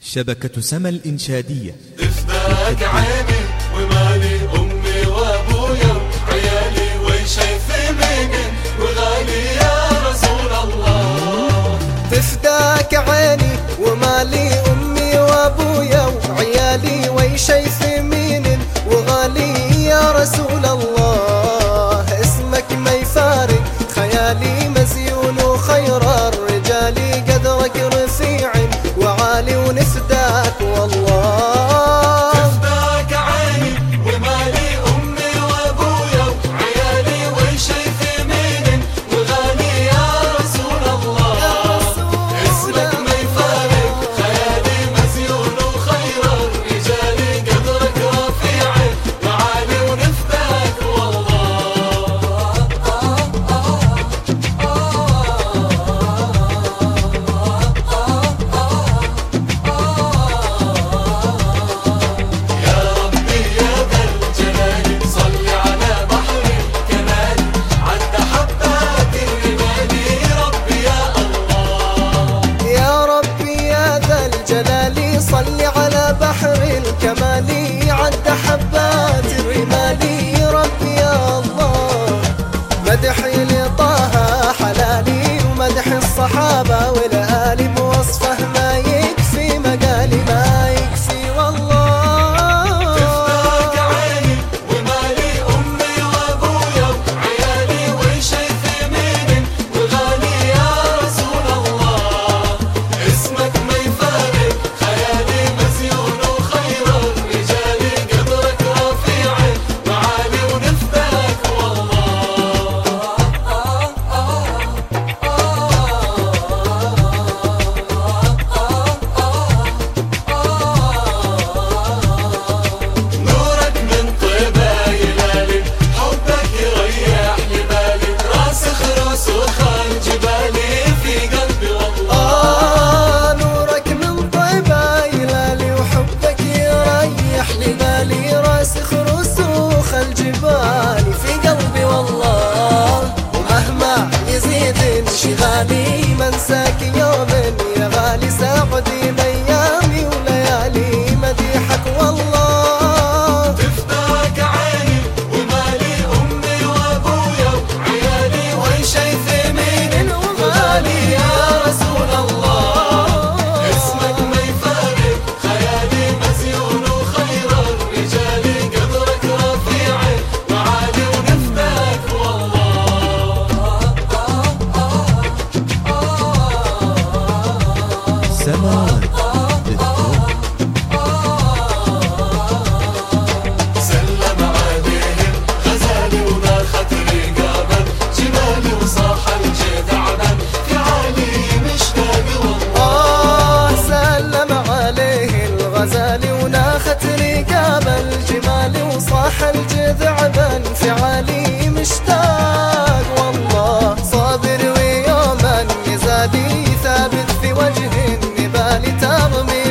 شبكة سما الإنشادية. تفداك عيني ومالي أمي وأبويا وعيالي وشايف مني وغالي يا رسول الله. تفداك عيني ومالي أمي وأبويا وعيالي وشايف مني وغالي يا رسول الله. اسمك ما يفارق خيالي مزيون وخير الرجال قدرك رفيع وعالي ونفداك والله. تفداك عيني ومالي أمي وأبويا وعيالي وشايف مني وغالي يا رسول الله. اسمك ما يفارق خيالي مزيون وخير الرجال قدرك رفيع وعالي ونفداك والله. صل على بحر الكمال عد حبات الرمال ربي يا الله. مدحي لطه حلالي ومدح الصحابة والآل بوصفه ما يكفي مقالي ما يكفي والله. تفداك عيني ومالي أمي وأبويا وعيالي وشايف مني وغالي يا رسول الله. اسمك ما يفارق خيالي مزيون وخير الرجال قدرك رفيع وعالي ونفداك والله. نورك من طيبة يلالي حبك يريح لي بالي راسخ رسوخ الجبال في قلبي والله. نورك من طيبة يلالي وحبك يريح لي بالي راسخ رسوخ الجبال في قلبي والله. ومهما يزيد انشغالي منساك يوم يا غالي ساعدي بأيامي وليالي مديحك والله. تفداك عيني ومالي أمي وأبويا وعيالي وشايف مني وغالي يا رسول الله. اسمك ما يفارق خيالي مزيون وخير الرجال قدرك رفيع وعالي ونفداك والله. سما سلم عليه الغزال وناخت رقابا جمالي وصاح الجذعبا في عالي مشتاق والله. سلم عليه الغزال وناخت رقاب الجمال وصاح الجذعبا في عالي مشتاق والله. صابر ويوما يزالي ثابت في وجه النبال ترمي